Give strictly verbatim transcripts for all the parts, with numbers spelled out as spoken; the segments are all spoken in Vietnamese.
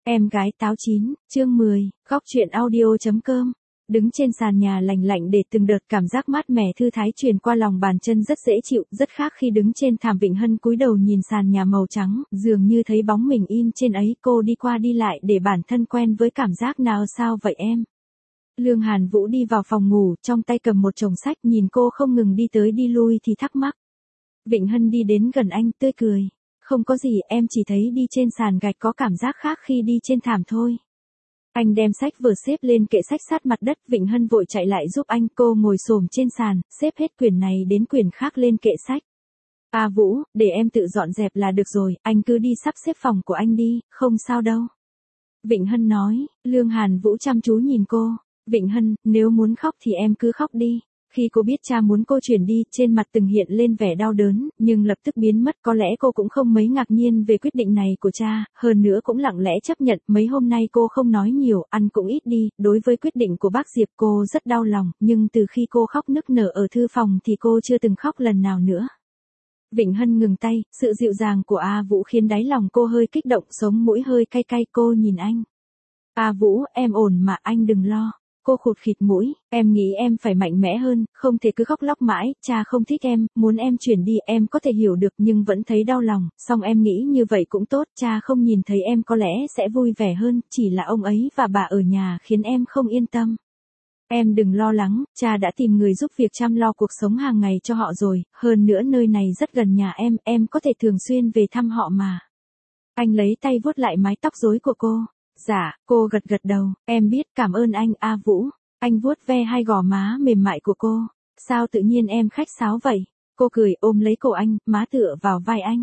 Em gái táo chín, chương mười, góc truyện audio.com. Đứng trên sàn nhà lành lạnh để từng đợt cảm giác mát mẻ thư thái truyền qua lòng bàn chân rất dễ chịu, rất khác khi đứng trên thảm. Vịnh Hân cúi đầu nhìn sàn nhà màu trắng, dường như thấy bóng mình in trên ấy. Cô đi qua đi lại để bản thân quen với cảm giác nào. Sao vậy em? Lương Hàn Vũ đi vào phòng ngủ, trong tay cầm một chồng sách, nhìn cô không ngừng đi tới đi lui thì thắc mắc. Vịnh Hân đi đến gần anh, tươi cười. Không có gì, em chỉ thấy đi trên sàn gạch có cảm giác khác khi đi trên thảm thôi. Anh đem sách vừa xếp lên kệ sách sát mặt đất. Vịnh Hân vội chạy lại giúp anh. Cô ngồi xổm trên sàn, xếp hết quyển này đến quyển khác lên kệ sách. À Vũ, để em tự dọn dẹp là được rồi, anh cứ đi sắp xếp phòng của anh đi, không sao đâu. Vịnh Hân nói. Lương Hàn Vũ chăm chú nhìn cô. Vịnh Hân, nếu muốn khóc thì em cứ khóc đi. Khi cô biết cha muốn cô chuyển đi, trên mặt từng hiện lên vẻ đau đớn, nhưng lập tức biến mất. Có lẽ cô cũng không mấy ngạc nhiên về quyết định này của cha, hơn nữa cũng lặng lẽ chấp nhận. Mấy hôm nay cô không nói nhiều, ăn cũng ít đi. Đối với quyết định của bác Diệp cô rất đau lòng, nhưng từ khi cô khóc nức nở ở thư phòng thì cô chưa từng khóc lần nào nữa. Vịnh Hân ngừng tay, sự dịu dàng của A Vũ khiến đáy lòng cô hơi kích động, sống mũi hơi cay cay. Cô nhìn anh. A Vũ, em ổn mà, anh đừng lo. Cô khụt khịt mũi, em nghĩ em phải mạnh mẽ hơn, không thể cứ khóc lóc mãi. Cha không thích em, muốn em chuyển đi, em có thể hiểu được nhưng vẫn thấy đau lòng. Song em nghĩ như vậy cũng tốt, cha không nhìn thấy em có lẽ sẽ vui vẻ hơn. Chỉ là ông ấy và bà ở nhà khiến em không yên tâm. Em đừng lo lắng, cha đã tìm người giúp việc chăm lo cuộc sống hàng ngày cho họ rồi. Hơn nữa nơi này rất gần nhà em, em có thể thường xuyên về thăm họ mà. Anh lấy tay vuốt lại mái tóc rối của cô. Dạ, cô gật gật đầu, em biết, cảm ơn anh. A Vũ. Anh vuốt ve hai gò má mềm mại của cô. Sao tự nhiên em khách sáo vậy? Cô cười ôm lấy cổ anh, má tựa vào vai anh.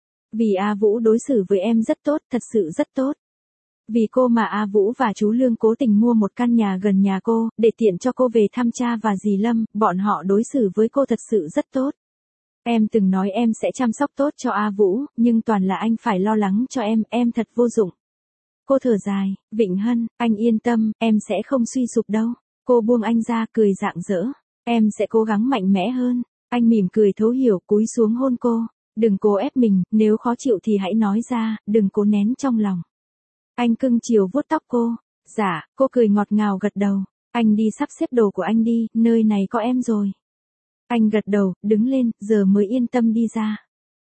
Vì A Vũ đối xử với em rất tốt, thật sự rất tốt. Vì cô mà A Vũ và chú Lương cố tình mua một căn nhà gần nhà cô, để tiện cho cô về thăm cha và dì Lâm. Bọn họ đối xử với cô thật sự rất tốt. Em từng nói em sẽ chăm sóc tốt cho A Vũ, nhưng toàn là anh phải lo lắng cho em, em thật vô dụng. Cô thở dài. Vịnh Hân, anh yên tâm, em sẽ không suy sụp đâu. Cô buông anh ra, cười rạng rỡ. Em sẽ cố gắng mạnh mẽ hơn. Anh mỉm cười thấu hiểu, cúi xuống hôn cô. Đừng cố ép mình, nếu khó chịu thì hãy nói ra, đừng cố nén trong lòng. Anh cưng chiều vuốt tóc cô. Dạ, cô cười ngọt ngào gật đầu. Anh đi sắp xếp đồ của anh đi, nơi này có em rồi. Anh gật đầu, đứng lên, giờ mới yên tâm đi ra.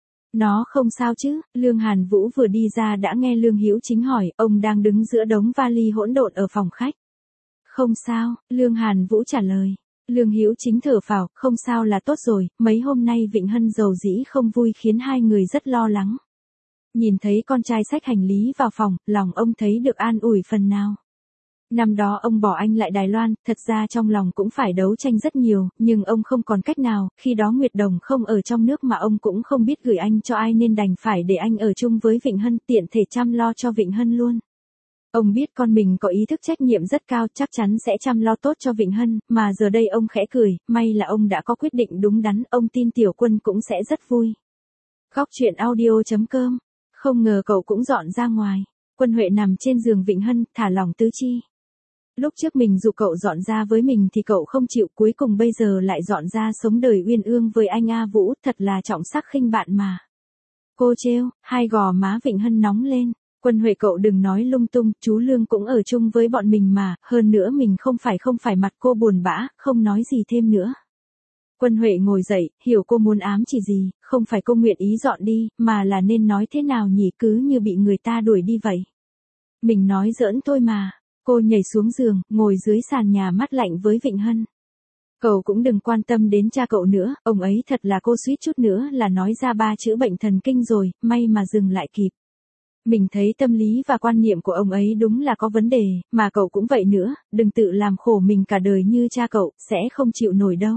Nó không sao chứ? Lương Hàn Vũ vừa đi ra đã nghe Lương Hữu Chính hỏi, ông đang đứng giữa đống vali hỗn độn ở phòng khách. Không sao, Lương Hàn Vũ trả lời. Lương Hữu Chính thở phào, không sao là tốt rồi, mấy hôm nay Vịnh Hân dầu dĩ không vui khiến hai người rất lo lắng. Nhìn thấy con trai xách hành lý vào phòng, lòng ông thấy được an ủi phần nào. Năm đó ông bỏ anh lại Đài Loan, thật ra trong lòng cũng phải đấu tranh rất nhiều, nhưng ông không còn cách nào. Khi đó Nguyệt Đồng không ở trong nước mà ông cũng không biết gửi anh cho ai nên đành phải để anh ở chung với Vịnh Hân, tiện thể chăm lo cho Vịnh Hân luôn. Ông biết con mình có ý thức trách nhiệm rất cao, chắc chắn sẽ chăm lo tốt cho Vịnh Hân, mà giờ đây ông khẽ cười, may là ông đã có quyết định đúng đắn, ông tin Tiểu Quân cũng sẽ rất vui. Góc truyện audio.com. Không ngờ cậu cũng dọn ra ngoài. Quân Huệ nằm trên giường Vịnh Hân, thả lỏng tứ chi. Lúc trước mình dụ cậu dọn ra với mình thì cậu không chịu, cuối cùng bây giờ lại dọn ra sống đời uyên ương với anh A Vũ, thật là trọng sắc khinh bạn mà. Cô trêu, hai gò má Vịnh Hân nóng lên. Quân Huệ cậu đừng nói lung tung, chú Lương cũng ở chung với bọn mình mà, hơn nữa mình không phải không phải. Mặt cô buồn bã, không nói gì thêm nữa. Quân Huệ ngồi dậy, hiểu cô muốn ám chỉ gì, không phải cô nguyện ý dọn đi, mà là nên nói thế nào nhỉ, cứ như bị người ta đuổi đi vậy. Mình nói giỡn thôi mà. Cô nhảy xuống giường, ngồi dưới sàn nhà mắt lạnh với Vịnh Hân. Cậu cũng đừng quan tâm đến cha cậu nữa, ông ấy thật là, cô suýt chút nữa là nói ra ba chữ bệnh thần kinh rồi, may mà dừng lại kịp. Mình thấy tâm lý và quan niệm của ông ấy đúng là có vấn đề, mà cậu cũng vậy nữa, đừng tự làm khổ mình cả đời như cha cậu, sẽ không chịu nổi đâu.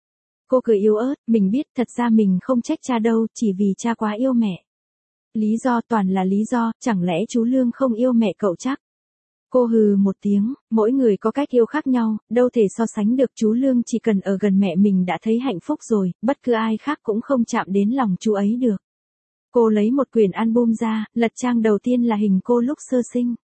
Cô cười yếu ớt, mình biết thật ra mình không trách cha đâu, chỉ vì cha quá yêu mẹ. Lý do toàn là lý do, chẳng lẽ chú Lương không yêu mẹ cậu chắc? Cô hừ một tiếng, mỗi người có cách yêu khác nhau, đâu thể so sánh được. Chú Lương chỉ cần ở gần mẹ mình đã thấy hạnh phúc rồi, bất cứ ai khác cũng không chạm đến lòng chú ấy được. Cô lấy một quyển album ra, lật trang đầu tiên là hình cô lúc sơ sinh.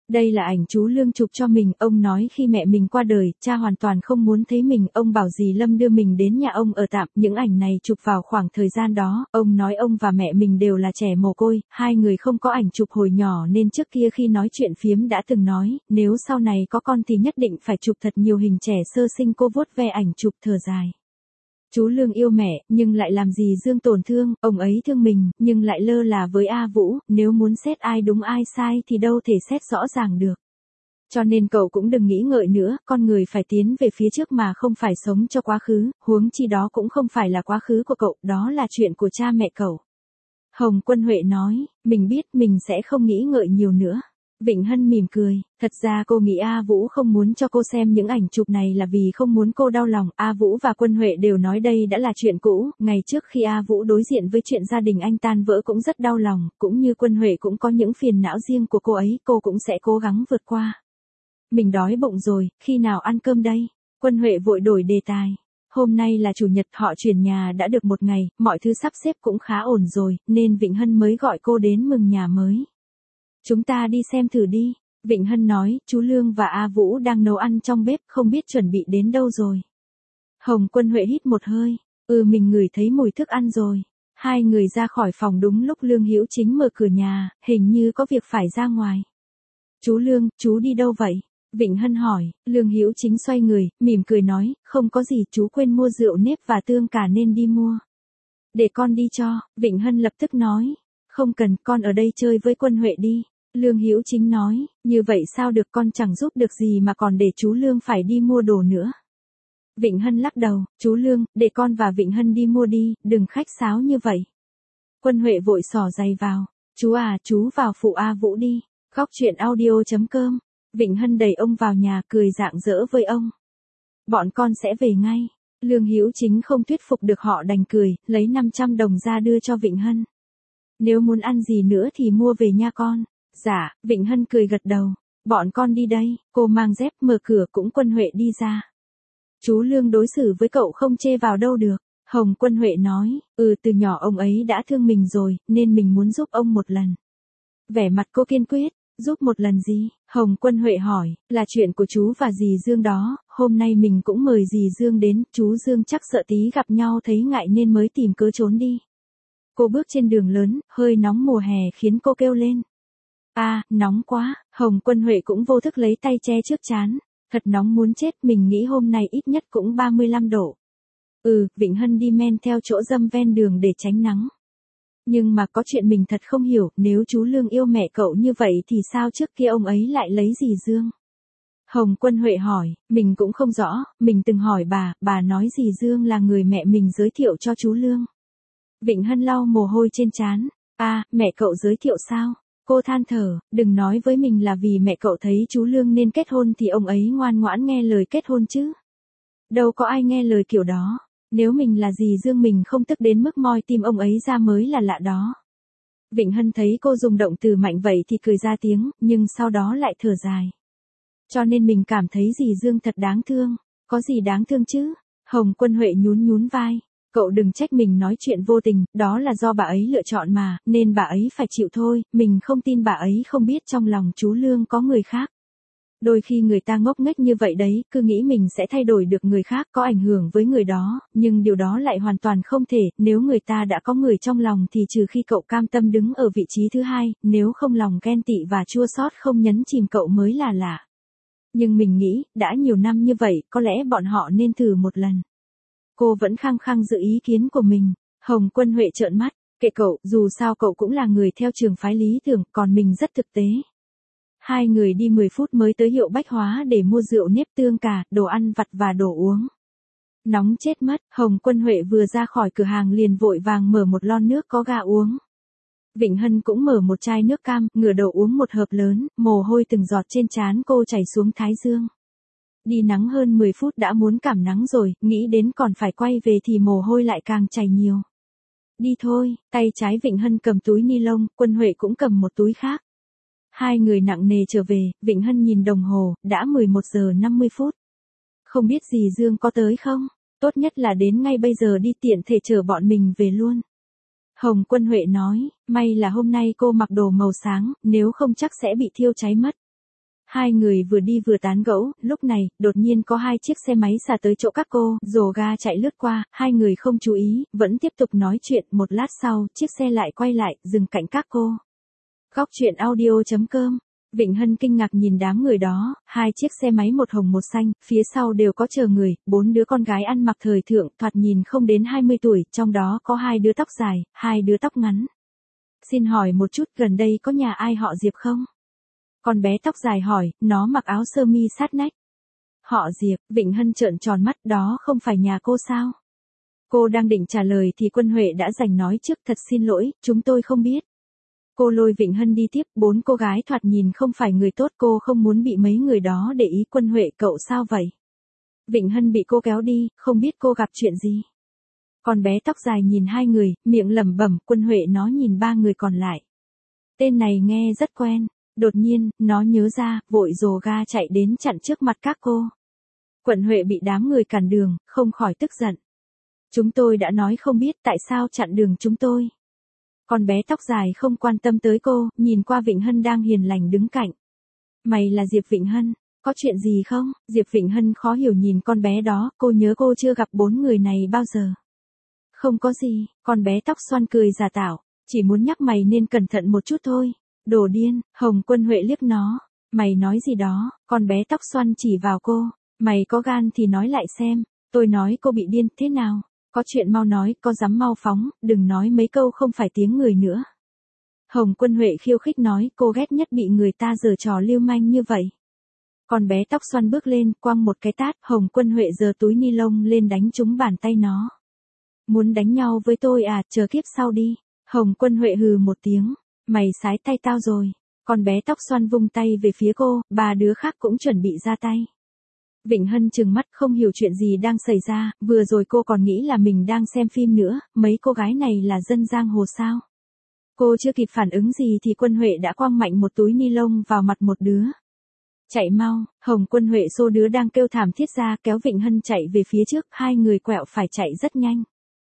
Đây là ảnh chú Lương chụp cho mình, ông nói khi mẹ mình qua đời, cha hoàn toàn không muốn thấy mình, ông bảo dì Lâm đưa mình đến nhà ông ở tạm, những ảnh này chụp vào khoảng thời gian đó, ông nói ông và mẹ mình đều là trẻ mồ côi, hai người không có ảnh chụp hồi nhỏ nên trước kia khi nói chuyện phiếm đã từng nói, nếu sau này có con thì nhất định phải chụp thật nhiều hình trẻ sơ sinh. Cô vuốt ve ảnh chụp thở dài. Chú Lương yêu mẹ, nhưng lại làm gì Dương tổn thương, ông ấy thương mình, nhưng lại lơ là với A Vũ, nếu muốn xét ai đúng ai sai thì đâu thể xét rõ ràng được. Cho nên cậu cũng đừng nghĩ ngợi nữa, con người phải tiến về phía trước mà không phải sống cho quá khứ, huống chi đó cũng không phải là quá khứ của cậu, đó là chuyện của cha mẹ cậu. Hồng Quân Huệ nói, mình biết mình sẽ không nghĩ ngợi nhiều nữa. Vịnh Hân mỉm cười, thật ra cô nghĩ A Vũ không muốn cho cô xem những ảnh chụp này là vì không muốn cô đau lòng. A Vũ và Quân Huệ đều nói đây đã là chuyện cũ, ngày trước khi A Vũ đối diện với chuyện gia đình anh tan vỡ cũng rất đau lòng, cũng như Quân Huệ cũng có những phiền não riêng của cô ấy, cô cũng sẽ cố gắng vượt qua. Mình đói bụng rồi, khi nào ăn cơm đây? Quân Huệ vội đổi đề tài. Hôm nay là chủ nhật, họ chuyển nhà đã được một ngày, mọi thứ sắp xếp cũng khá ổn rồi, nên Vịnh Hân mới gọi cô đến mừng nhà mới. Chúng ta đi xem thử đi. Vịnh Hân nói, chú Lương và A Vũ đang nấu ăn trong bếp, không biết chuẩn bị đến đâu rồi. Hồng Quân Huệ hít một hơi, ừ mình ngửi thấy mùi thức ăn rồi. Hai người ra khỏi phòng đúng lúc Lương Hữu Chính mở cửa nhà, hình như có việc phải ra ngoài. Chú Lương, chú đi đâu vậy? Vịnh Hân hỏi. Lương Hữu Chính xoay người, mỉm cười nói, không có gì, chú quên mua rượu nếp và tương cà nên đi mua. Để con đi cho. Vịnh Hân lập tức nói, không cần, con ở đây chơi với Quân Huệ đi. Lương Hữu Chính nói, như vậy sao được, con chẳng giúp được gì mà còn để chú Lương phải đi mua đồ nữa. Vịnh Hân lắc đầu, chú Lương, để con và Vịnh Hân đi mua đi, đừng khách sáo như vậy. Quân Huệ vội xỏ giày vào, chú à, chú vào phụ A Vũ đi. Góc truyện audio chấm com. Vịnh Hân đẩy ông vào nhà, cười rạng rỡ với ông. Bọn con sẽ về ngay. Lương Hữu Chính không thuyết phục được họ đành cười, lấy năm trăm đồng ra đưa cho Vịnh Hân. Nếu muốn ăn gì nữa thì mua về nha con. Dạ, Vịnh Hân cười gật đầu. Bọn con đi đây. Cô mang dép mở cửa, cũng Quân Huệ đi ra. Chú Lương đối xử với cậu không chê vào đâu được. Hồng Quân Huệ nói, ừ từ nhỏ ông ấy đã thương mình rồi, nên mình muốn giúp ông một lần. Vẻ mặt cô kiên quyết, giúp một lần gì? Hồng Quân Huệ hỏi, là chuyện của chú và dì Dương đó, hôm nay mình cũng mời dì Dương đến, chú Dương chắc sợ tí gặp nhau thấy ngại nên mới tìm cớ trốn đi. Cô bước trên đường lớn, hơi nóng mùa hè khiến cô kêu lên. À, nóng quá. Hồng Quân Huệ cũng vô thức lấy tay che trước trán. Thật nóng muốn chết, mình nghĩ hôm nay ít nhất cũng ba mươi lăm độ. Ừ, Vịnh Hân đi men theo chỗ râm ven đường để tránh nắng. Nhưng mà có chuyện mình thật không hiểu, nếu chú Lương yêu mẹ cậu như vậy thì sao trước kia ông ấy lại lấy dì Dương? Hồng Quân Huệ hỏi, mình cũng không rõ, mình từng hỏi bà, bà nói dì Dương là người mẹ mình giới thiệu cho chú Lương. Vịnh Hân lau mồ hôi trên trán. À, mẹ cậu giới thiệu sao? Cô than thở, đừng nói với mình là vì mẹ cậu thấy chú Lương nên kết hôn thì ông ấy ngoan ngoãn nghe lời kết hôn chứ. Đâu có ai nghe lời kiểu đó. Nếu mình là dì Dương mình không tức đến mức moi tim ông ấy ra mới là lạ đó. Vịnh Hân thấy cô dùng động từ mạnh vậy thì cười ra tiếng, nhưng sau đó lại thở dài. Cho nên mình cảm thấy dì Dương thật đáng thương. Có gì đáng thương chứ? Hồng Quân Huệ nhún nhún vai. Cậu đừng trách mình nói chuyện vô tình, đó là do bà ấy lựa chọn mà, nên bà ấy phải chịu thôi, mình không tin bà ấy không biết trong lòng chú Lương có người khác. Đôi khi người ta ngốc nghếch như vậy đấy, cứ nghĩ mình sẽ thay đổi được người khác, có ảnh hưởng với người đó, nhưng điều đó lại hoàn toàn không thể, nếu người ta đã có người trong lòng thì trừ khi cậu cam tâm đứng ở vị trí thứ hai, nếu không lòng ghen tị và chua xót không nhấn chìm cậu mới là lạ. Nhưng mình nghĩ, đã nhiều năm như vậy, có lẽ bọn họ nên thử một lần. Cô vẫn khăng khăng giữ ý kiến của mình. Hồng Quân Huệ trợn mắt, kệ cậu, dù sao cậu cũng là người theo trường phái lý tưởng, còn mình rất thực tế. Hai người đi mười phút mới tới hiệu bách hóa để mua rượu nếp tương cà, đồ ăn vặt và đồ uống. Nóng chết mất, Hồng Quân Huệ vừa ra khỏi cửa hàng liền vội vàng mở một lon nước có ga uống. Vịnh Hân cũng mở một chai nước cam, ngửa đầu uống một hớp lớn, mồ hôi từng giọt trên trán cô chảy xuống thái dương. Đi nắng hơn mười phút đã muốn cảm nắng rồi, nghĩ đến còn phải quay về thì mồ hôi lại càng chảy nhiều. Đi thôi, tay trái Vịnh Hân cầm túi ni lông, Quân Huệ cũng cầm một túi khác. Hai người nặng nề trở về, Vịnh Hân nhìn đồng hồ, đã mười một giờ năm mươi phút. Không biết dì Dương có tới không? Tốt nhất là đến ngay bây giờ đi tiện thể chở bọn mình về luôn. Hồng Quân Huệ nói, may là hôm nay cô mặc đồ màu sáng, nếu không chắc sẽ bị thiêu cháy mất. Hai người vừa đi vừa tán gẫu, lúc này, đột nhiên có hai chiếc xe máy xà tới chỗ các cô, rồ ga chạy lướt qua, hai người không chú ý, vẫn tiếp tục nói chuyện, một lát sau, chiếc xe lại quay lại, dừng cạnh các cô. Góc truyện audio.com. Vịnh Hân kinh ngạc nhìn đám người đó, hai chiếc xe máy một hồng một xanh, phía sau đều có chờ người, bốn đứa con gái ăn mặc thời thượng, thoạt nhìn không đến hai mươi tuổi, trong đó có hai đứa tóc dài, hai đứa tóc ngắn. Xin hỏi một chút, gần đây có nhà ai họ Diệp không? Con bé tóc dài hỏi, nó mặc áo sơ mi sát nách. Họ Diệp, Vịnh Hân trợn tròn mắt, đó không phải nhà cô sao? Cô đang định trả lời thì Quân Huệ đã giành nói trước, thật xin lỗi, chúng tôi không biết. Cô lôi Vịnh Hân đi tiếp, bốn cô gái thoạt nhìn không phải người tốt, cô không muốn bị mấy người đó để ý. Quân Huệ, cậu sao vậy? Vịnh Hân bị cô kéo đi, không biết cô gặp chuyện gì. Con bé tóc dài nhìn hai người, miệng lẩm bẩm. Quân Huệ nó nhìn ba người còn lại. Tên này nghe rất quen. Đột nhiên, nó nhớ ra, vội rồ ga chạy đến chặn trước mặt các cô. Quân Huệ bị đám người cản đường, không khỏi tức giận. Chúng tôi đã nói không biết, tại sao chặn đường chúng tôi? Con bé tóc dài không quan tâm tới cô, nhìn qua Vịnh Hân đang hiền lành đứng cạnh. Mày là Diệp Vịnh Hân, có chuyện gì không? Diệp Vịnh Hân khó hiểu nhìn con bé đó, cô nhớ cô chưa gặp bốn người này bao giờ. Không có gì, con bé tóc xoăn cười giả tạo, chỉ muốn nhắc mày nên cẩn thận một chút thôi. Đồ điên, Hồng Quân Huệ liếc nó. Mày nói gì đó? Con bé tóc xoăn chỉ vào cô. Mày có gan thì nói lại xem. Tôi nói cô bị điên, thế nào? Có chuyện mau nói, có dám mau phóng, đừng nói mấy câu không phải tiếng người nữa. Hồng Quân Huệ khiêu khích nói, cô ghét nhất bị người ta giở trò lưu manh như vậy. Con bé tóc xoăn bước lên, quăng một cái tát, Hồng Quân Huệ giơ túi ni lông lên đánh trúng bàn tay nó. Muốn đánh nhau với tôi à, chờ kiếp sau đi. Hồng Quân Huệ hừ một tiếng. Mày sái tay tao rồi. Con bé tóc xoăn vung tay về phía cô, ba đứa khác cũng chuẩn bị ra tay. Vịnh Hân trừng mắt không hiểu chuyện gì đang xảy ra, vừa rồi cô còn nghĩ là mình đang xem phim nữa, mấy cô gái này là dân giang hồ sao? Cô chưa kịp phản ứng gì thì Quân Huệ đã quăng mạnh một túi ni lông vào mặt một đứa. Chạy mau, Hồng Quân Huệ xô đứa đang kêu thảm thiết ra kéo Vịnh Hân chạy về phía trước, hai người quẹo phải chạy rất nhanh.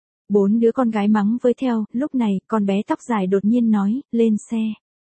Bốn đứa con gái mắng với theo, lúc này, con bé tóc dài đột nhiên nói, lên xe.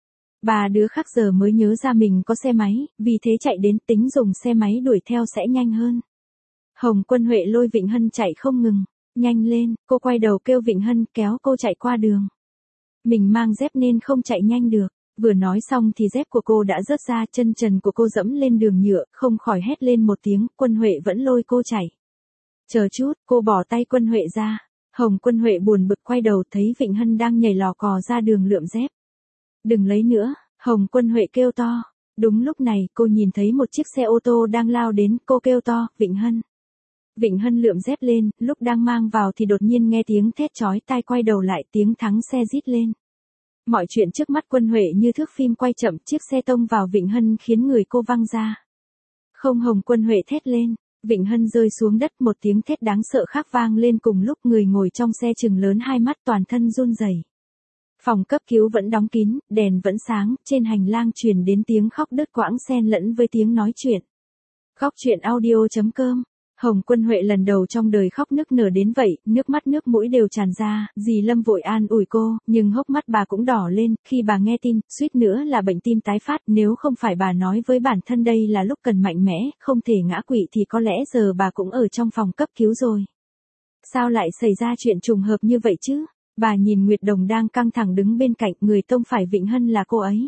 Ba đứa khác giờ mới nhớ ra mình có xe máy, vì thế chạy đến tính dùng xe máy đuổi theo sẽ nhanh hơn. Hồng Quân Huệ lôi Vịnh Hân chạy không ngừng, nhanh lên, cô quay đầu kêu Vịnh Hân kéo cô chạy qua đường. Mình mang dép nên không chạy nhanh được, vừa nói xong thì dép của cô đã rớt ra, chân trần của cô dẫm lên đường nhựa, không khỏi hét lên một tiếng, Quân Huệ vẫn lôi cô chạy. Chờ chút, cô bỏ tay Quân Huệ ra. Hồng Quân Huệ buồn bực quay đầu thấy Vịnh Hân đang nhảy lò cò ra đường lượm dép. Đừng lấy nữa, Hồng Quân Huệ kêu to. Đúng lúc này, cô nhìn thấy một chiếc xe ô tô đang lao đến, cô kêu to, Vịnh Hân. Vịnh Hân lượm dép lên, lúc đang mang vào thì đột nhiên nghe tiếng thét chói tai, quay đầu lại, tiếng thắng xe rít lên. Mọi chuyện trước mắt Quân Huệ như thước phim quay chậm, chiếc xe tông vào Vịnh Hân khiến người cô văng ra. Không, Hồng Quân Huệ thét lên. Vịnh Hân rơi xuống đất, một tiếng thét đáng sợ khác vang lên cùng lúc, người ngồi trong xe trừng lớn hai mắt, toàn thân run rẩy. Phòng cấp cứu vẫn đóng kín, đèn vẫn sáng, trên hành lang truyền đến tiếng khóc đứt quãng xen lẫn với tiếng nói chuyện. Góc truyện audio.com. Hồng Quân Huệ lần đầu trong đời khóc nức nở đến vậy, nước mắt nước mũi đều tràn ra, dì Lâm vội an ủi cô, nhưng hốc mắt bà cũng đỏ lên, khi bà nghe tin, suýt nữa là bệnh tim tái phát, nếu không phải bà nói với bản thân đây là lúc cần mạnh mẽ, không thể ngã quỵ thì có lẽ giờ bà cũng ở trong phòng cấp cứu rồi. Sao lại xảy ra chuyện trùng hợp như vậy chứ? Bà nhìn Nguyệt Đồng đang căng thẳng đứng bên cạnh, người tông phải Vịnh Hân là cô ấy.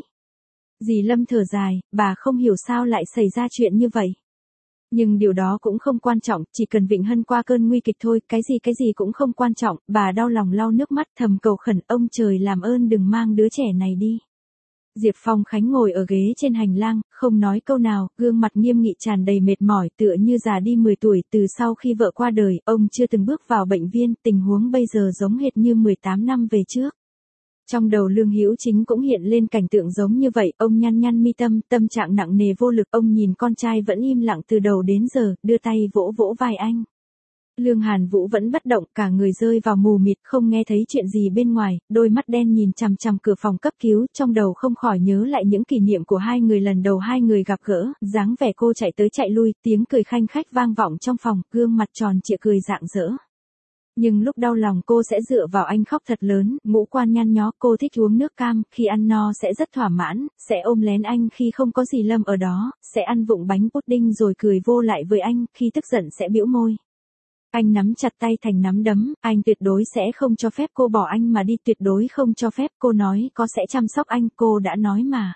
Dì Lâm thở dài, bà không hiểu sao lại xảy ra chuyện như vậy. Nhưng điều đó cũng không quan trọng, chỉ cần Vịnh Hân qua cơn nguy kịch thôi, cái gì cái gì cũng không quan trọng, bà đau lòng lau nước mắt thầm cầu khẩn, ông trời làm ơn đừng mang đứa trẻ này đi. Diệp Phong Khánh ngồi ở ghế trên hành lang, không nói câu nào, gương mặt nghiêm nghị tràn đầy mệt mỏi, tựa như già đi mười tuổi, từ sau khi vợ qua đời, ông chưa từng bước vào bệnh viện, tình huống bây giờ giống hệt như mười tám năm về trước. Trong đầu Lương Hữu Chính cũng hiện lên cảnh tượng giống như vậy, ông nhăn nhăn mi tâm, tâm trạng nặng nề vô lực, ông nhìn con trai vẫn im lặng từ đầu đến giờ, đưa tay vỗ vỗ vai anh. Lương Hàn Vũ vẫn bất động, cả người rơi vào mù mịt, không nghe thấy chuyện gì bên ngoài, đôi mắt đen nhìn chằm chằm cửa phòng cấp cứu, trong đầu không khỏi nhớ lại những kỷ niệm của hai người lần đầu hai người gặp gỡ, dáng vẻ cô chạy tới chạy lui, tiếng cười khanh khách vang vọng trong phòng, gương mặt tròn trịa cười rạng rỡ. Nhưng lúc đau lòng cô sẽ dựa vào anh khóc thật lớn, ngũ quan nhăn nhó, cô thích uống nước cam, khi ăn no sẽ rất thỏa mãn, sẽ ôm lén anh khi không có dì Lâm ở đó, sẽ ăn vụng bánh pudding rồi cười vô lại với anh, khi tức giận sẽ bĩu môi. Anh nắm chặt tay thành nắm đấm, anh tuyệt đối sẽ không cho phép cô bỏ anh mà đi, tuyệt đối không cho phép. Cô nói có sẽ chăm sóc anh, cô đã nói mà.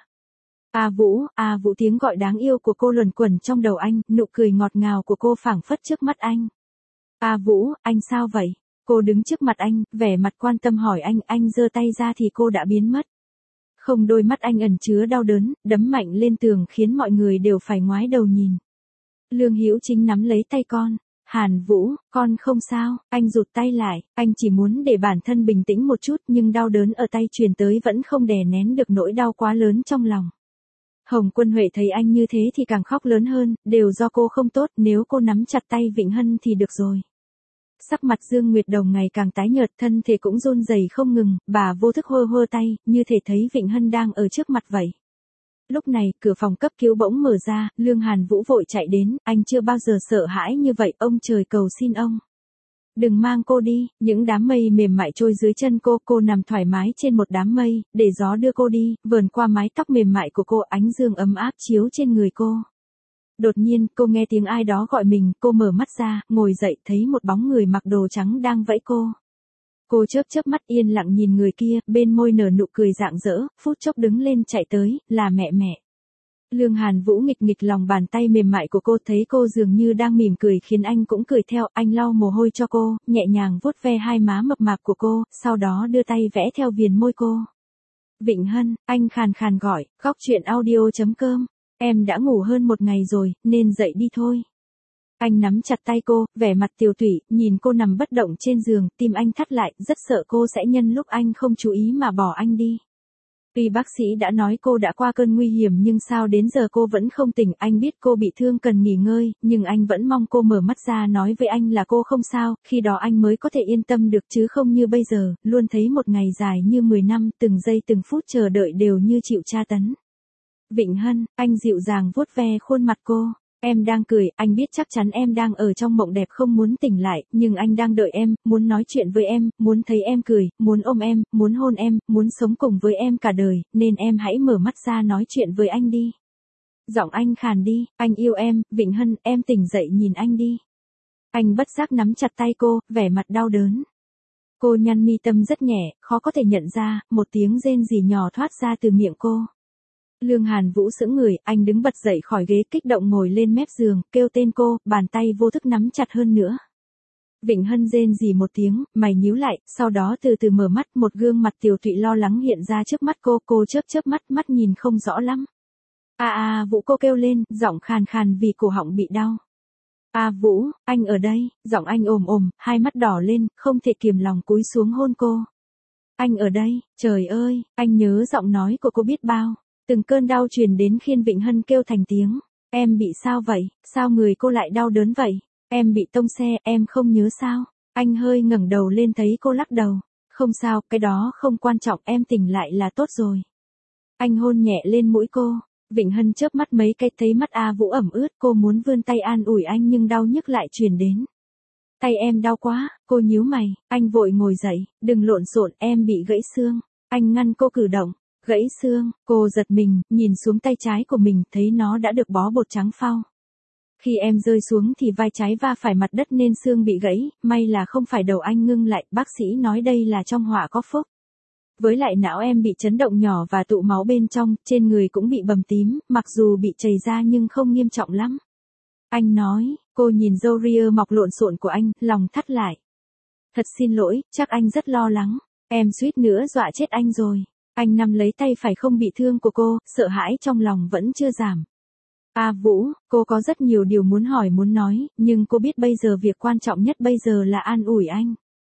A Vũ, A Vũ, tiếng gọi đáng yêu của cô luẩn quẩn trong đầu anh, nụ cười ngọt ngào của cô phảng phất trước mắt anh. A Vũ, anh sao vậy? Cô đứng trước mặt anh, vẻ mặt quan tâm hỏi anh, anh giơ tay ra thì cô đã biến mất. Không, đôi mắt anh ẩn chứa đau đớn, đấm mạnh lên tường khiến mọi người đều phải ngoái đầu nhìn. Lương Hữu Chính nắm lấy tay con. Hàn Vũ, con không sao, anh rụt tay lại, anh chỉ muốn để bản thân bình tĩnh một chút nhưng đau đớn ở tay truyền tới vẫn không đè nén được nỗi đau quá lớn trong lòng. Hồng Quân Huệ thấy anh như thế thì càng khóc lớn hơn, đều do cô không tốt, nếu cô nắm chặt tay Vịnh Hân thì được rồi. Sắc mặt Dương Nguyệt Đồng ngày càng tái nhợt, thân thể cũng run rẩy không ngừng, bà vô thức hơ hơ tay, như thể thấy Vịnh Hân đang ở trước mặt vậy. Lúc này, cửa phòng cấp cứu bỗng mở ra, Lương Hàn Vũ vội chạy đến, anh chưa bao giờ sợ hãi như vậy, ông trời cầu xin ông. Đừng mang cô đi, những đám mây mềm mại trôi dưới chân cô, cô nằm thoải mái trên một đám mây, để gió đưa cô đi, vờn qua mái tóc mềm mại của cô, ánh dương ấm áp chiếu trên người cô. Đột nhiên, cô nghe tiếng ai đó gọi mình, cô mở mắt ra, ngồi dậy, thấy một bóng người mặc đồ trắng đang vẫy cô. Cô chớp chớp mắt yên lặng nhìn người kia, bên môi nở nụ cười rạng rỡ, phút chốc đứng lên chạy tới, là mẹ mẹ. Lương Hàn Vũ nghịch nghịch lòng bàn tay mềm mại của cô, thấy cô dường như đang mỉm cười khiến anh cũng cười theo, anh lau mồ hôi cho cô, nhẹ nhàng vuốt ve hai má mập mạp của cô, sau đó đưa tay vẽ theo viền môi cô. Vịnh Hân, anh khàn khàn gọi, góc chuyện audio chấm com, em đã ngủ hơn một ngày rồi, nên dậy đi thôi. Anh nắm chặt tay cô, vẻ mặt tiều tụy, nhìn cô nằm bất động trên giường, tim anh thắt lại, rất sợ cô sẽ nhân lúc anh không chú ý mà bỏ anh đi. Tuy bác sĩ đã nói cô đã qua cơn nguy hiểm nhưng sao đến giờ cô vẫn không tỉnh, anh biết cô bị thương cần nghỉ ngơi, nhưng anh vẫn mong cô mở mắt ra nói với anh là cô không sao, khi đó anh mới có thể yên tâm được chứ không như bây giờ, luôn thấy một ngày dài như mười năm, từng giây từng phút chờ đợi đều như chịu tra tấn. Vịnh Hân, anh dịu dàng vuốt ve khuôn mặt cô. Em đang cười, anh biết chắc chắn em đang ở trong mộng đẹp không muốn tỉnh lại, nhưng anh đang đợi em, muốn nói chuyện với em, muốn thấy em cười, muốn ôm em, muốn hôn em, muốn sống cùng với em cả đời, nên em hãy mở mắt ra nói chuyện với anh đi. Giọng anh khàn đi, anh yêu em, Vịnh Hân, em tỉnh dậy nhìn anh đi. Anh bất giác nắm chặt tay cô, vẻ mặt đau đớn. Cô nhăn mi tâm rất nhẹ, khó có thể nhận ra, một tiếng rên rỉ nhỏ thoát ra từ miệng cô. Lương Hàn Vũ sững người, anh đứng bật dậy khỏi ghế kích động ngồi lên mép giường, kêu tên cô, bàn tay vô thức nắm chặt hơn nữa. Vịnh Hân rên rỉ một tiếng, mày nhíu lại, sau đó từ từ mở mắt, một gương mặt tiều tụy lo lắng hiện ra trước mắt cô, cô chớp chớp mắt, mắt nhìn không rõ lắm. A a Vũ, cô kêu lên, giọng khàn khàn vì cổ họng bị đau. A Vũ, anh ở đây, giọng anh ồm ồm, hai mắt đỏ lên, không thể kiềm lòng cúi xuống hôn cô. Anh ở đây, trời ơi, anh nhớ giọng nói của cô biết bao. Từng cơn đau truyền đến khiến Vịnh Hân kêu thành tiếng. Em bị sao vậy, sao người cô lại đau đớn vậy? Em bị tông xe, em không nhớ sao? Anh hơi ngẩng đầu lên thấy cô lắc đầu. Không sao, cái đó không quan trọng, em tỉnh lại là tốt rồi. Anh hôn nhẹ lên mũi cô. Vịnh Hân chớp mắt mấy cái thấy mắt A Vũ ẩm ướt, cô muốn vươn tay an ủi anh nhưng đau nhức lại truyền đến. Tay em đau quá, cô nhíu mày, anh vội ngồi dậy, đừng lộn xộn, em bị gãy xương. Anh ngăn cô cử động. Gãy xương, cô giật mình, nhìn xuống tay trái của mình, thấy nó đã được bó bột trắng phau. Khi em rơi xuống thì vai trái va phải mặt đất nên xương bị gãy, may là không phải đầu anh ngưng lại, bác sĩ nói đây là trong họa có phúc. Với lại não em bị chấn động nhỏ và tụ máu bên trong, trên người cũng bị bầm tím, mặc dù bị chảy ra nhưng không nghiêm trọng lắm. Anh nói, cô nhìn râu ria mọc lộn xộn của anh, lòng thắt lại. Thật xin lỗi, chắc anh rất lo lắng, em suýt nữa dọa chết anh rồi. Anh nắm lấy tay phải không bị thương của cô, sợ hãi trong lòng vẫn chưa giảm. A Vũ, cô có rất nhiều điều muốn hỏi muốn nói, nhưng cô biết bây giờ việc quan trọng nhất bây giờ là an ủi anh.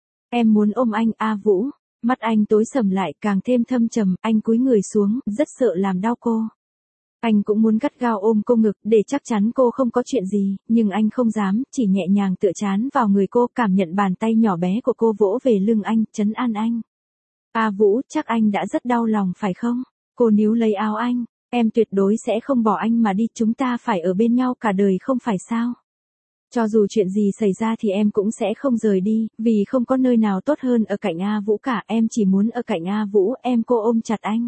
Em muốn ôm anh, A Vũ. Mắt anh tối sầm lại càng thêm thâm trầm, anh cúi người xuống, rất sợ làm đau cô. Anh cũng muốn gắt gao ôm cô ngực để chắc chắn cô không có chuyện gì, nhưng anh không dám, chỉ nhẹ nhàng tựa trán vào người cô, cảm nhận bàn tay nhỏ bé của cô vỗ về lưng anh, trấn an anh. A Vũ, chắc anh đã rất đau lòng phải không? Cô níu lấy áo anh, em tuyệt đối sẽ không bỏ anh mà đi, chúng ta phải ở bên nhau cả đời không phải sao? Cho dù chuyện gì xảy ra thì em cũng sẽ không rời đi, vì không có nơi nào tốt hơn ở cạnh A Vũ cả, em chỉ muốn ở cạnh A Vũ, em cô ôm chặt anh.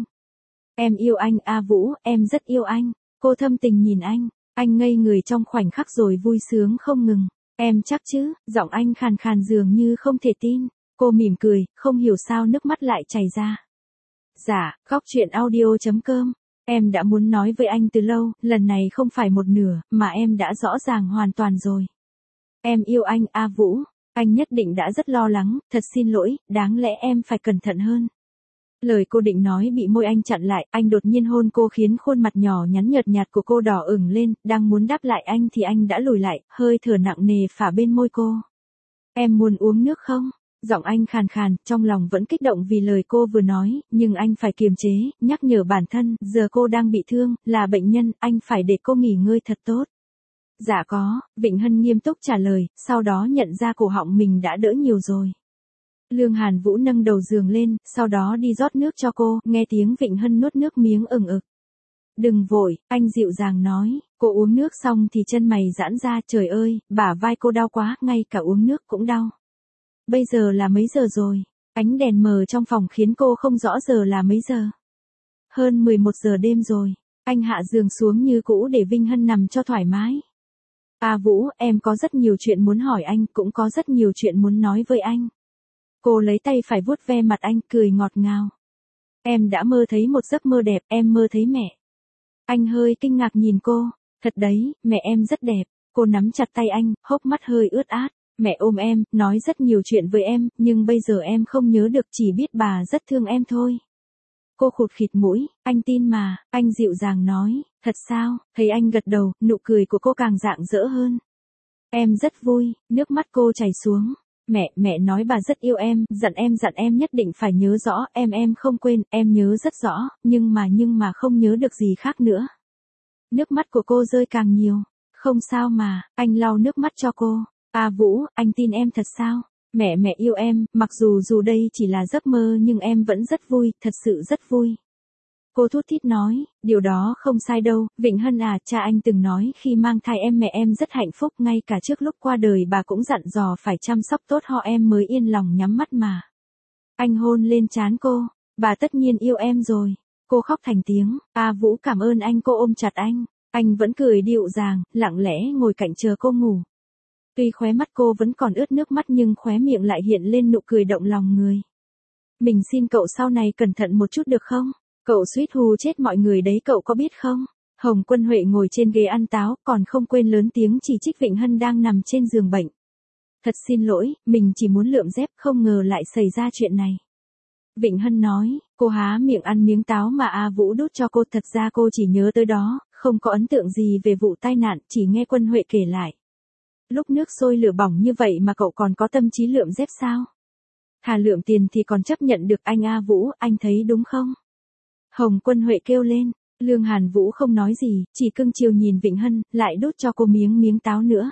Em yêu anh A Vũ, em rất yêu anh. Cô thâm tình nhìn anh, anh ngây người trong khoảnh khắc rồi vui sướng không ngừng. Em chắc chứ, giọng anh khàn khàn dường như không thể tin. Cô mỉm cười, không hiểu sao nước mắt lại chảy ra. Dạ, góc chuyện audio chấm com. Em đã muốn nói với anh từ lâu, lần này không phải một nửa, mà em đã rõ ràng hoàn toàn rồi. Em yêu anh A Vũ, anh nhất định đã rất lo lắng, thật xin lỗi, đáng lẽ em phải cẩn thận hơn. Lời cô định nói bị môi anh chặn lại, anh đột nhiên hôn cô khiến khuôn mặt nhỏ nhắn nhợt nhạt của cô đỏ ửng lên, đang muốn đáp lại anh thì anh đã lùi lại, hơi thở nặng nề phả bên môi cô. Em muốn uống nước không? Giọng anh khàn khàn, trong lòng vẫn kích động vì lời cô vừa nói, nhưng anh phải kiềm chế, nhắc nhở bản thân, giờ cô đang bị thương, là bệnh nhân, anh phải để cô nghỉ ngơi thật tốt. Dạ có, Vịnh Hân nghiêm túc trả lời, sau đó nhận ra cổ họng mình đã đỡ nhiều rồi. Lương Hàn Vũ nâng đầu giường lên, sau đó đi rót nước cho cô, nghe tiếng Vịnh Hân nuốt nước miếng ừng ực. Đừng vội, anh dịu dàng nói, cô uống nước xong thì chân mày giãn ra, trời ơi, bả vai cô đau quá, ngay cả uống nước cũng đau. Bây giờ là mấy giờ rồi? Ánh đèn mờ trong phòng khiến cô không rõ giờ là mấy giờ. Hơn mười một giờ đêm rồi. Anh hạ giường xuống như cũ để Vinh Hân nằm cho thoải mái. À Vũ, em có rất nhiều chuyện muốn hỏi anh, cũng có rất nhiều chuyện muốn nói với anh. Cô lấy tay phải vuốt ve mặt anh, cười ngọt ngào. Em đã mơ thấy một giấc mơ đẹp, em mơ thấy mẹ. Anh hơi kinh ngạc nhìn cô. Thật đấy, mẹ em rất đẹp. Cô nắm chặt tay anh, hốc mắt hơi ướt át. Mẹ ôm em, nói rất nhiều chuyện với em, nhưng bây giờ em không nhớ được, chỉ biết bà rất thương em thôi. Cô khụt khịt mũi, anh tin mà, anh dịu dàng nói, thật sao, thấy anh gật đầu, nụ cười của cô càng rạng rỡ hơn. Em rất vui, nước mắt cô chảy xuống. Mẹ, mẹ nói bà rất yêu em, dặn em dặn em nhất định phải nhớ rõ, em em không quên, em nhớ rất rõ, nhưng mà nhưng mà không nhớ được gì khác nữa. Nước mắt của cô rơi càng nhiều, không sao mà, anh lau nước mắt cho cô. À Vũ, anh tin em thật sao? Mẹ mẹ yêu em, mặc dù dù đây chỉ là giấc mơ nhưng em vẫn rất vui, thật sự rất vui. Cô thút thít nói, điều đó không sai đâu, Vịnh Hân à, cha anh từng nói khi mang thai em mẹ em rất hạnh phúc, ngay cả trước lúc qua đời bà cũng dặn dò phải chăm sóc tốt họ em mới yên lòng nhắm mắt mà. Anh hôn lên trán cô, bà tất nhiên yêu em rồi. Cô khóc thành tiếng, à Vũ cảm ơn anh, cô ôm chặt anh. Anh vẫn cười dịu dàng, lặng lẽ ngồi cạnh chờ cô ngủ. Tuy khóe mắt cô vẫn còn ướt nước mắt nhưng khóe miệng lại hiện lên nụ cười động lòng người. Mình xin cậu sau này cẩn thận một chút được không? Cậu suýt hù chết mọi người đấy, cậu có biết không? Hồng Quân Huệ ngồi trên ghế ăn táo, còn không quên lớn tiếng chỉ trích Vịnh Hân đang nằm trên giường bệnh. Thật xin lỗi, mình chỉ muốn lượm dép, không ngờ lại xảy ra chuyện này. Vịnh Hân nói, cô há miệng ăn miếng táo mà A Vũ đút cho cô, thật ra cô chỉ nhớ tới đó, không có ấn tượng gì về vụ tai nạn, chỉ nghe Quân Huệ kể lại. Lúc nước sôi lửa bỏng như vậy mà cậu còn có tâm trí lượm dép sao? Thà lượm tiền thì còn chấp nhận được, anh A Vũ, anh thấy đúng không? Hồng Quân Huệ kêu lên, Lương Hàn Vũ không nói gì, chỉ cưng chiều nhìn Vịnh Hân, lại đút cho cô miếng miếng táo nữa.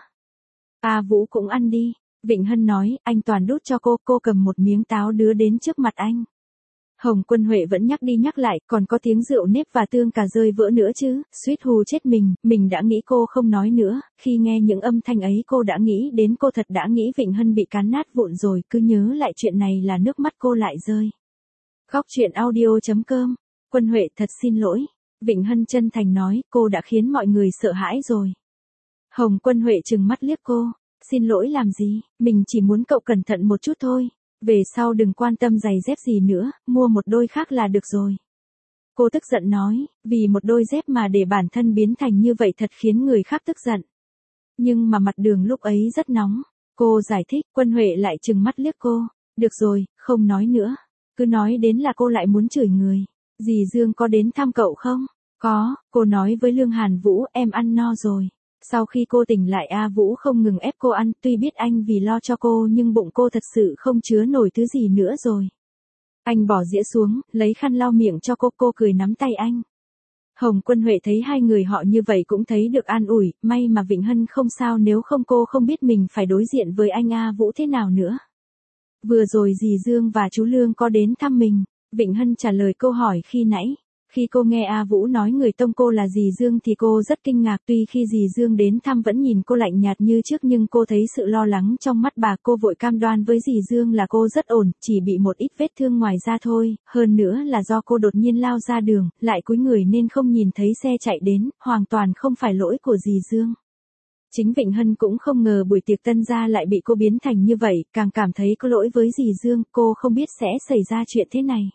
A Vũ cũng ăn đi, Vịnh Hân nói, anh toàn đút cho cô, cô cầm một miếng táo đưa đến trước mặt anh. Hồng Quân Huệ vẫn nhắc đi nhắc lại, còn có tiếng rượu nếp và tương cà rơi vỡ nữa chứ, suýt hù chết mình, mình đã nghĩ cô không nói nữa, khi nghe những âm thanh ấy cô đã nghĩ đến, cô thật đã nghĩ Vịnh Hân bị cán nát vụn rồi, cứ nhớ lại chuyện này là nước mắt cô lại rơi. Góc chuyện audio chấm com. Quân Huệ thật xin lỗi. Vịnh Hân chân thành nói, cô đã khiến mọi người sợ hãi rồi. Hồng Quân Huệ trừng mắt liếc cô, xin lỗi làm gì, mình chỉ muốn cậu cẩn thận một chút thôi. Về sau đừng quan tâm giày dép gì nữa, mua một đôi khác là được rồi. Cô tức giận nói, vì một đôi dép mà để bản thân biến thành như vậy thật khiến người khác tức giận. Nhưng mà mặt đường lúc ấy rất nóng. Cô giải thích, Quân Huệ lại trừng mắt liếc cô. Được rồi, không nói nữa. Cứ nói đến là cô lại muốn chửi người. Dì Dương có đến thăm cậu không? Có, cô nói với Lương Hàn Vũ, em ăn no rồi. Sau khi cô tỉnh lại A Vũ không ngừng ép cô ăn, tuy biết anh vì lo cho cô nhưng bụng cô thật sự không chứa nổi thứ gì nữa rồi. Anh bỏ dĩa xuống, lấy khăn lau miệng cho cô, cô cười nắm tay anh. Hồng Quân Huệ thấy hai người họ như vậy cũng thấy được an ủi, may mà Vịnh Hân không sao, nếu không cô không biết mình phải đối diện với anh A Vũ thế nào nữa. Vừa rồi dì Dương và chú Lương có đến thăm mình, Vịnh Hân trả lời câu hỏi khi nãy. Khi cô nghe A Vũ nói người tông cô là dì Dương thì cô rất kinh ngạc, tuy khi dì Dương đến thăm vẫn nhìn cô lạnh nhạt như trước nhưng cô thấy sự lo lắng trong mắt bà. Cô vội cam đoan với dì Dương là cô rất ổn, chỉ bị một ít vết thương ngoài da thôi, hơn nữa là do cô đột nhiên lao ra đường, lại cúi người nên không nhìn thấy xe chạy đến, hoàn toàn không phải lỗi của dì Dương. Chính Vịnh Hân cũng không ngờ buổi tiệc tân gia lại bị cô biến thành như vậy, càng cảm thấy có lỗi với dì Dương, cô không biết sẽ xảy ra chuyện thế này.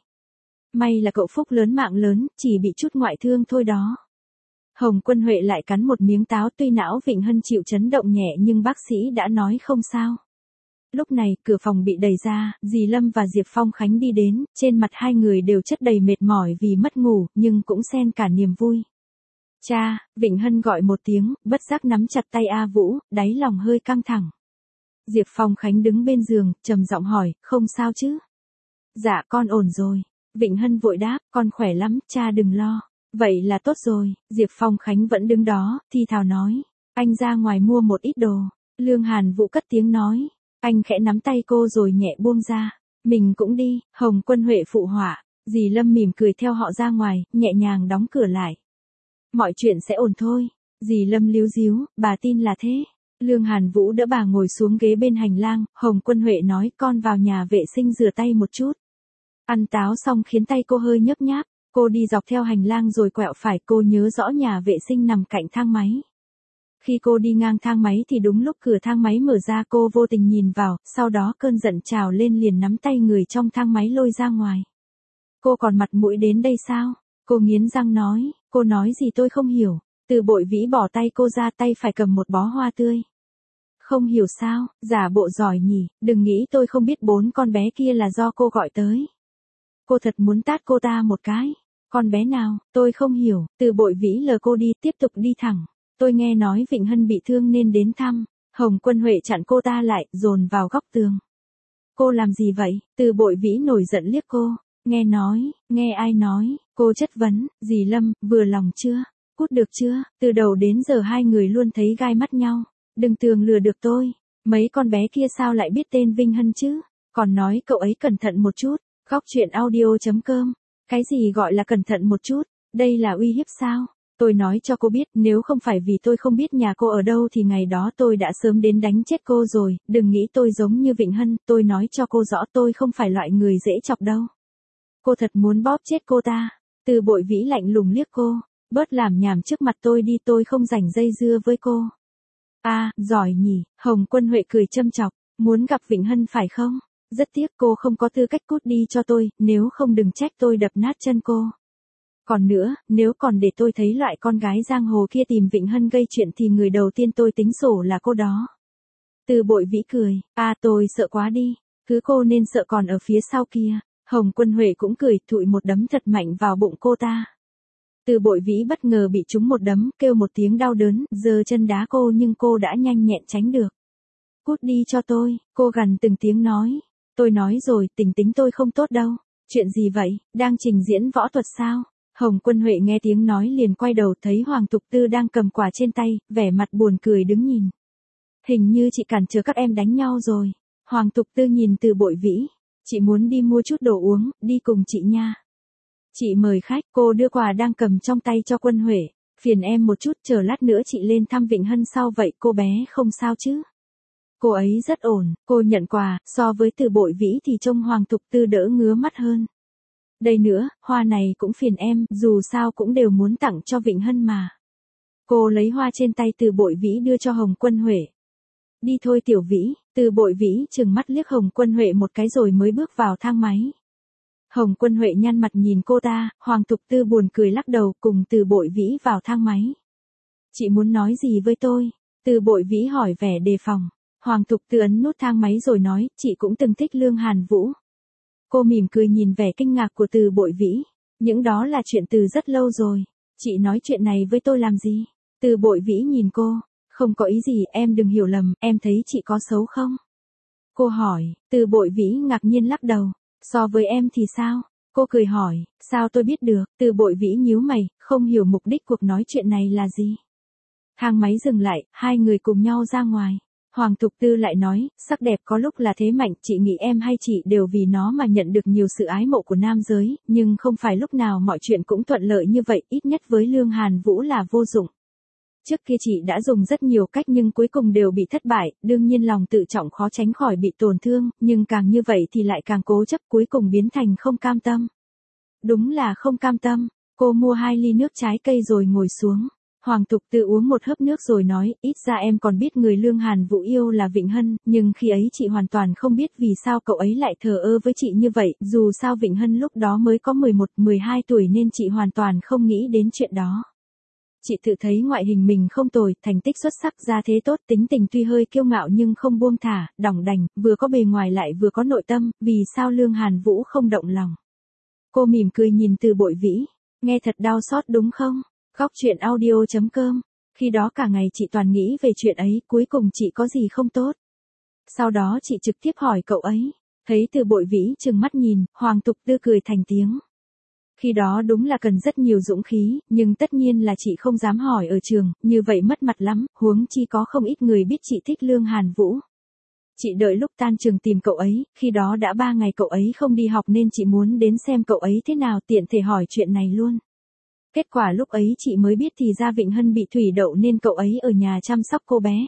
May là cậu Phúc lớn mạng lớn, chỉ bị chút ngoại thương thôi đó. Hồng Quân Huệ lại cắn một miếng táo, tuy não Vịnh Hân chịu chấn động nhẹ nhưng bác sĩ đã nói không sao. Lúc này, cửa phòng bị đẩy ra, dì Lâm và Diệp Phong Khánh đi đến, trên mặt hai người đều chất đầy mệt mỏi vì mất ngủ, nhưng cũng xen cả niềm vui. Cha, Vịnh Hân gọi một tiếng, bất giác nắm chặt tay A Vũ, đáy lòng hơi căng thẳng. Diệp Phong Khánh đứng bên giường, trầm giọng hỏi, không sao chứ? Dạ con ổn rồi. Vịnh Hân vội đáp, con khỏe lắm, cha đừng lo. Vậy là tốt rồi. Diệp Phong Khánh vẫn đứng đó, thi thào nói. Anh ra ngoài mua một ít đồ. Lương Hàn Vũ cất tiếng nói. Anh khẽ nắm tay cô rồi nhẹ buông ra. Mình cũng đi. Hồng Quân Huệ phụ họa. Dì Lâm mỉm cười theo họ ra ngoài, nhẹ nhàng đóng cửa lại. Mọi chuyện sẽ ổn thôi. Dì Lâm líu díu, bà tin là thế. Lương Hàn Vũ đỡ bà ngồi xuống ghế bên hành lang. Hồng Quân Huệ nói, con vào nhà vệ sinh rửa tay một chút. Ăn táo xong khiến tay cô hơi nhấp nháp, cô đi dọc theo hành lang rồi quẹo phải, cô nhớ rõ nhà vệ sinh nằm cạnh thang máy. Khi cô đi ngang thang máy thì đúng lúc cửa thang máy mở ra, cô vô tình nhìn vào, sau đó cơn giận trào lên liền nắm tay người trong thang máy lôi ra ngoài. Cô còn mặt mũi đến đây sao? Cô nghiến răng nói, cô nói gì tôi không hiểu. Từ Bội Vĩ bỏ tay cô ra, tay phải cầm một bó hoa tươi. Không hiểu sao, giả bộ giỏi nhỉ, đừng nghĩ tôi không biết bốn con bé kia là do cô gọi tới. Cô thật muốn tát cô ta một cái. Con bé nào, tôi không hiểu. Từ Bội Vĩ lờ cô đi, tiếp tục đi thẳng. Tôi nghe nói Vịnh Hân bị thương nên đến thăm. Hồng Quân Huệ chặn cô ta lại, dồn vào góc tường. Cô làm gì vậy? Từ Bội Vĩ nổi giận liếc cô. Nghe nói, nghe ai nói? Cô chất vấn, dì Lâm, vừa lòng chưa? Cút được chưa? Từ đầu đến giờ hai người luôn thấy gai mắt nhau. Đừng tưởng lừa được tôi. Mấy con bé kia sao lại biết tên Vinh Hân chứ? Còn nói cậu ấy cẩn thận một chút. Góc chuyện audio chấm com. Cái gì gọi là cẩn thận một chút? Đây là uy hiếp sao? Tôi nói cho cô biết, nếu không phải vì tôi không biết nhà cô ở đâu thì ngày đó tôi đã sớm đến đánh chết cô rồi, đừng nghĩ tôi giống như Vịnh Hân, tôi nói cho cô rõ tôi không phải loại người dễ chọc đâu. Cô thật muốn bóp chết cô ta. Từ Bội Vĩ lạnh lùng liếc cô, bớt làm nhảm trước mặt tôi đi, tôi không rảnh dây dưa với cô. À, giỏi nhỉ, Hồng Quân Huệ cười châm chọc, muốn gặp Vịnh Hân phải không? Rất tiếc cô không có tư cách, cút đi cho tôi, nếu không đừng trách tôi đập nát chân cô. Còn nữa, nếu còn để tôi thấy loại con gái giang hồ kia tìm Vịnh Hân gây chuyện thì người đầu tiên tôi tính sổ là cô đó. Từ Bội Vĩ cười, à tôi sợ quá đi, cứ cô nên sợ còn ở phía sau kia. Hồng Quân Huệ cũng cười, thụi một đấm thật mạnh vào bụng cô ta. Từ Bội Vĩ bất ngờ bị trúng một đấm, kêu một tiếng đau đớn, giơ chân đá cô nhưng cô đã nhanh nhẹn tránh được. Cút đi cho tôi, cô gằn từng tiếng nói. Tôi nói rồi, tình tính tôi không tốt đâu. Chuyện gì vậy, đang trình diễn võ thuật sao? Hồng Quân Huệ nghe tiếng nói liền quay đầu, thấy Hoàng Thục Tư đang cầm quả trên tay, vẻ mặt buồn cười đứng nhìn. Hình như chị cản trở các em đánh nhau rồi. Hoàng Thục Tư nhìn Từ Bội Vĩ. Chị muốn đi mua chút đồ uống, đi cùng chị nha. Chị mời khách, cô đưa quà đang cầm trong tay cho Quân Huệ. Phiền em một chút, chờ lát nữa chị lên thăm Vịnh Hân sau vậy, cô bé không sao chứ? Cô ấy rất ổn, cô nhận quà, so với Từ Bội Vĩ thì trông Hoàng Thục Tư đỡ ngứa mắt hơn. Đây nữa, hoa này cũng phiền em, dù sao cũng đều muốn tặng cho Vịnh Hân mà. Cô lấy hoa trên tay Từ Bội Vĩ đưa cho Hồng Quân Huệ. Đi thôi Tiểu Vĩ. Từ Bội Vĩ trừng mắt liếc Hồng Quân Huệ một cái rồi mới bước vào thang máy. Hồng Quân Huệ nhăn mặt nhìn cô ta, Hoàng Thục Tư buồn cười lắc đầu, cùng Từ Bội Vĩ vào thang máy. Chị muốn nói gì với tôi? Từ Bội Vĩ hỏi vẻ đề phòng. Hoàng Thục Tư ấn nút thang máy rồi nói, chị cũng từng thích Lương Hàn Vũ. Cô mỉm cười nhìn vẻ kinh ngạc của Từ Bội Vĩ. Những đó là chuyện từ rất lâu rồi. Chị nói chuyện này với tôi làm gì? Từ Bội Vĩ nhìn cô. Không có ý gì, em đừng hiểu lầm, em thấy chị có xấu không? Cô hỏi, Từ Bội Vĩ ngạc nhiên lắc đầu. So với em thì sao? Cô cười hỏi, sao tôi biết được? Từ Bội Vĩ nhíu mày, không hiểu mục đích cuộc nói chuyện này là gì. Thang máy dừng lại, hai người cùng nhau ra ngoài. Hoàng Thục Tư lại nói, sắc đẹp có lúc là thế mạnh, chị nghĩ em hay chị đều vì nó mà nhận được nhiều sự ái mộ của nam giới, nhưng không phải lúc nào mọi chuyện cũng thuận lợi như vậy, ít nhất với Lương Hàn Vũ là vô dụng. Trước kia chị đã dùng rất nhiều cách nhưng cuối cùng đều bị thất bại, đương nhiên lòng tự trọng khó tránh khỏi bị tổn thương, nhưng càng như vậy thì lại càng cố chấp, cuối cùng biến thành không cam tâm. Đúng là không cam tâm, cô mua hai ly nước trái cây rồi ngồi xuống. Hoàng Thục Tư uống một hớp nước rồi nói, ít ra em còn biết người Lương Hàn Vũ yêu là Vịnh Hân, nhưng khi ấy chị hoàn toàn không biết vì sao cậu ấy lại thờ ơ với chị như vậy, dù sao Vịnh Hân lúc đó mới có mười một, mười hai tuổi nên chị hoàn toàn không nghĩ đến chuyện đó. Chị tự thấy ngoại hình mình không tồi, thành tích xuất sắc, gia thế tốt, tính tình tuy hơi kiêu ngạo nhưng không buông thả, đỏng đành, vừa có bề ngoài lại vừa có nội tâm, vì sao Lương Hàn Vũ không động lòng. Cô mỉm cười nhìn Từ Bội Vĩ, nghe thật đau xót đúng không? Góc truyện audio chấm com. Khi đó cả ngày chị toàn nghĩ về chuyện ấy, cuối cùng chị có gì không tốt. Sau đó chị trực tiếp hỏi cậu ấy, thấy Từ Bội Vĩ trừng mắt nhìn, Hoàng Thục Tư cười thành tiếng. Khi đó đúng là cần rất nhiều dũng khí, nhưng tất nhiên là chị không dám hỏi ở trường, như vậy mất mặt lắm, huống chi có không ít người biết chị thích Lương Hàn Vũ. Chị đợi lúc tan trường tìm cậu ấy, khi đó đã ba ngày cậu ấy không đi học nên chị muốn đến xem cậu ấy thế nào, tiện thể hỏi chuyện này luôn. Kết quả lúc ấy chị mới biết thì ra Vịnh Hân bị thủy đậu nên cậu ấy ở nhà chăm sóc cô bé.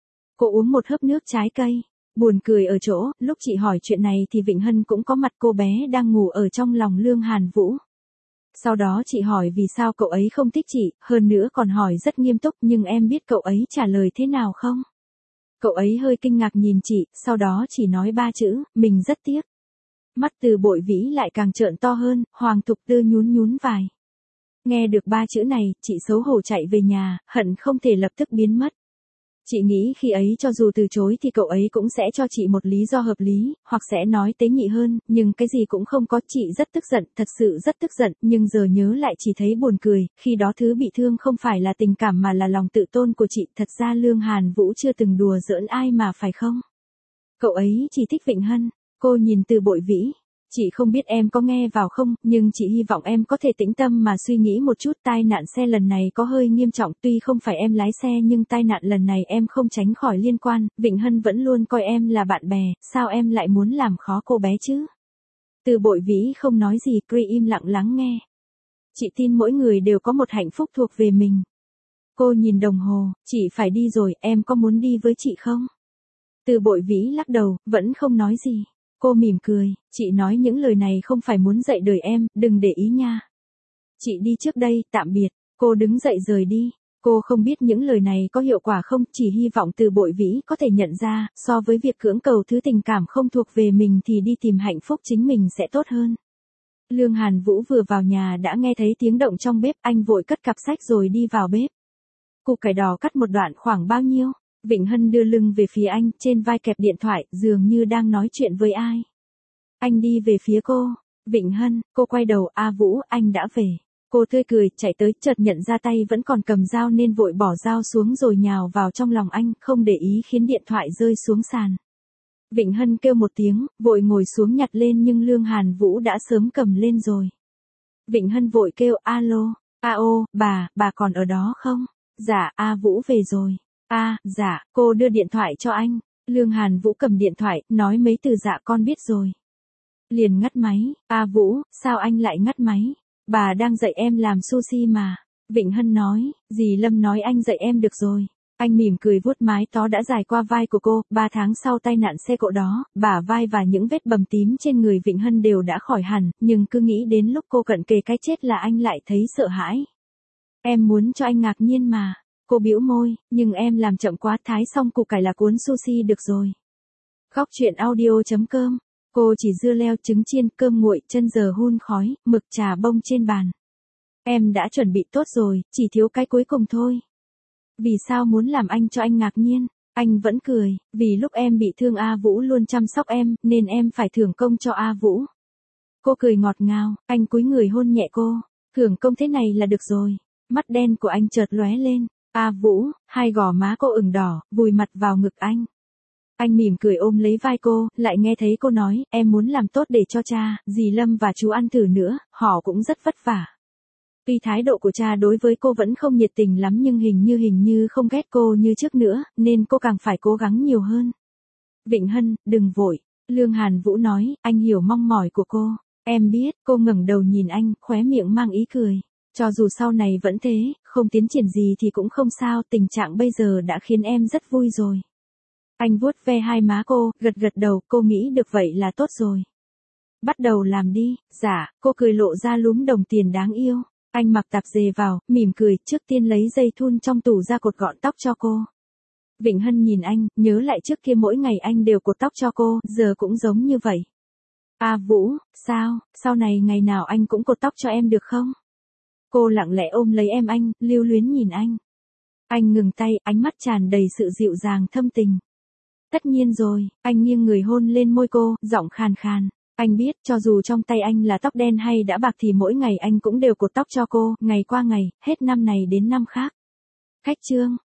Cô uống một hớp nước trái cây. Buồn cười ở chỗ, lúc chị hỏi chuyện này thì Vịnh Hân cũng có mặt, cô bé đang ngủ ở trong lòng Lương Hàn Vũ. Sau đó chị hỏi vì sao cậu ấy không thích chị, hơn nữa còn hỏi rất nghiêm túc, nhưng em biết cậu ấy trả lời thế nào không? Cậu ấy hơi kinh ngạc nhìn chị, sau đó chỉ nói ba chữ, mình rất tiếc. Mắt Từ Bội Vĩ lại càng trợn to hơn, Hoàng Thục Tư nhún nhún vai. Nghe được ba chữ này, chị xấu hổ chạy về nhà, hận không thể lập tức biến mất. Chị nghĩ khi ấy cho dù từ chối thì cậu ấy cũng sẽ cho chị một lý do hợp lý, hoặc sẽ nói tế nhị hơn, nhưng cái gì cũng không có. Chị rất tức giận, thật sự rất tức giận, nhưng giờ nhớ lại chỉ thấy buồn cười, khi đó thứ bị thương không phải là tình cảm mà là lòng tự tôn của chị. Thật ra Lương Hàn Vũ chưa từng đùa giỡn ai mà phải không? Cậu ấy chỉ thích Vịnh Hân. Cô nhìn Từ Bội Vĩ. Chị không biết em có nghe vào không, nhưng chị hy vọng em có thể tĩnh tâm mà suy nghĩ một chút. Tai nạn xe lần này có hơi nghiêm trọng, tuy không phải em lái xe nhưng tai nạn lần này em không tránh khỏi liên quan. Vịnh Hân vẫn luôn coi em là bạn bè, sao em lại muốn làm khó cô bé chứ? Từ Bội Vĩ không nói gì, cứ im lặng lắng nghe. Chị tin mỗi người đều có một hạnh phúc thuộc về mình. Cô nhìn đồng hồ, chị phải đi rồi, em có muốn đi với chị không? Từ Bội Vĩ lắc đầu, vẫn không nói gì. Cô mỉm cười, chị nói những lời này không phải muốn dạy đời em, đừng để ý nha. Chị đi trước đây, tạm biệt. Cô đứng dậy rời đi. Cô không biết những lời này có hiệu quả không, chỉ hy vọng Từ Bội Vĩ có thể nhận ra, so với việc cưỡng cầu thứ tình cảm không thuộc về mình thì đi tìm hạnh phúc chính mình sẽ tốt hơn. Lương Hàn Vũ vừa vào nhà đã nghe thấy tiếng động trong bếp, anh vội cất cặp sách rồi đi vào bếp. Củ cải đỏ cắt một đoạn khoảng bao nhiêu? Vịnh Hân đưa lưng về phía anh, trên vai kẹp điện thoại, dường như đang nói chuyện với ai. Anh đi về phía cô. Vịnh Hân, cô quay đầu, A Vũ, anh đã về. Cô tươi cười, chạy tới, chợt nhận ra tay vẫn còn cầm dao nên vội bỏ dao xuống rồi nhào vào trong lòng anh, không để ý khiến điện thoại rơi xuống sàn. Vịnh Hân kêu một tiếng, vội ngồi xuống nhặt lên nhưng Lương Hàn Vũ đã sớm cầm lên rồi. Vịnh Hân vội kêu, alo, a ô, bà, bà còn ở đó không? Dạ, A Vũ về rồi. A, à, dạ, cô đưa điện thoại cho anh. Lương Hàn Vũ cầm điện thoại, nói mấy từ dạ con biết rồi. Liền ngắt máy, A Vũ, sao anh lại ngắt máy? Bà đang dạy em làm sushi mà. Vịnh Hân nói, dì Lâm nói anh dạy em được rồi. Anh mỉm cười vuốt mái tóc đã dài qua vai của cô, ba tháng sau tai nạn xe cộ đó, bả vai và những vết bầm tím trên người Vịnh Hân đều đã khỏi hẳn, nhưng cứ nghĩ đến lúc cô cận kề cái chết là anh lại thấy sợ hãi. Em muốn cho anh ngạc nhiên mà. Cô bĩu môi, nhưng em làm chậm quá, thái xong củ cải là cuốn sushi được rồi. Góc truyện audio chấm com. Cô chỉ dưa leo, trứng chiên, cơm nguội, chân giò hun khói, mực trà bông trên bàn. Em đã chuẩn bị tốt rồi, chỉ thiếu cái cuối cùng thôi. Vì sao muốn làm anh cho anh ngạc nhiên? Anh vẫn cười, vì lúc em bị thương A Vũ luôn chăm sóc em, nên em phải thưởng công cho A Vũ. Cô cười ngọt ngào, anh cúi người hôn nhẹ cô. Thưởng công thế này là được rồi. Mắt đen của anh chợt lóe lên. A Vũ, hai gò má cô ửng đỏ, vùi mặt vào ngực anh. Anh mỉm cười ôm lấy vai cô, lại nghe thấy cô nói, em muốn làm tốt để cho cha, dì Lâm và chú ăn thử nữa, họ cũng rất vất vả. Tuy thái độ của cha đối với cô vẫn không nhiệt tình lắm nhưng hình như hình như không ghét cô như trước nữa, nên cô càng phải cố gắng nhiều hơn. Vịnh Hân, đừng vội. Lương Hàn Vũ nói, anh hiểu mong mỏi của cô. Em biết, cô ngẩng đầu nhìn anh, khóe miệng mang ý cười. Cho dù sau này vẫn thế, không tiến triển gì thì cũng không sao, tình trạng bây giờ đã khiến em rất vui rồi. Anh vuốt ve hai má cô, gật gật đầu, cô nghĩ được vậy là tốt rồi. Bắt đầu làm đi. Dạ, cô cười lộ ra lúm đồng tiền đáng yêu. Anh mặc tạp dề vào, mỉm cười, trước tiên lấy dây thun trong tủ ra cột gọn tóc cho cô. Vịnh Hân nhìn anh, nhớ lại trước kia mỗi ngày anh đều cột tóc cho cô, giờ cũng giống như vậy. À Vũ, sao, sau này ngày nào anh cũng cột tóc cho em được không? Cô lặng lẽ ôm lấy em anh, lưu luyến nhìn anh. Anh ngừng tay, ánh mắt tràn đầy sự dịu dàng thâm tình. Tất nhiên rồi, anh nghiêng người hôn lên môi cô, giọng khàn khàn. Anh biết, cho dù trong tay anh là tóc đen hay đã bạc thì mỗi ngày anh cũng đều cột tóc cho cô, ngày qua ngày, hết năm này đến năm khác. Khách trương.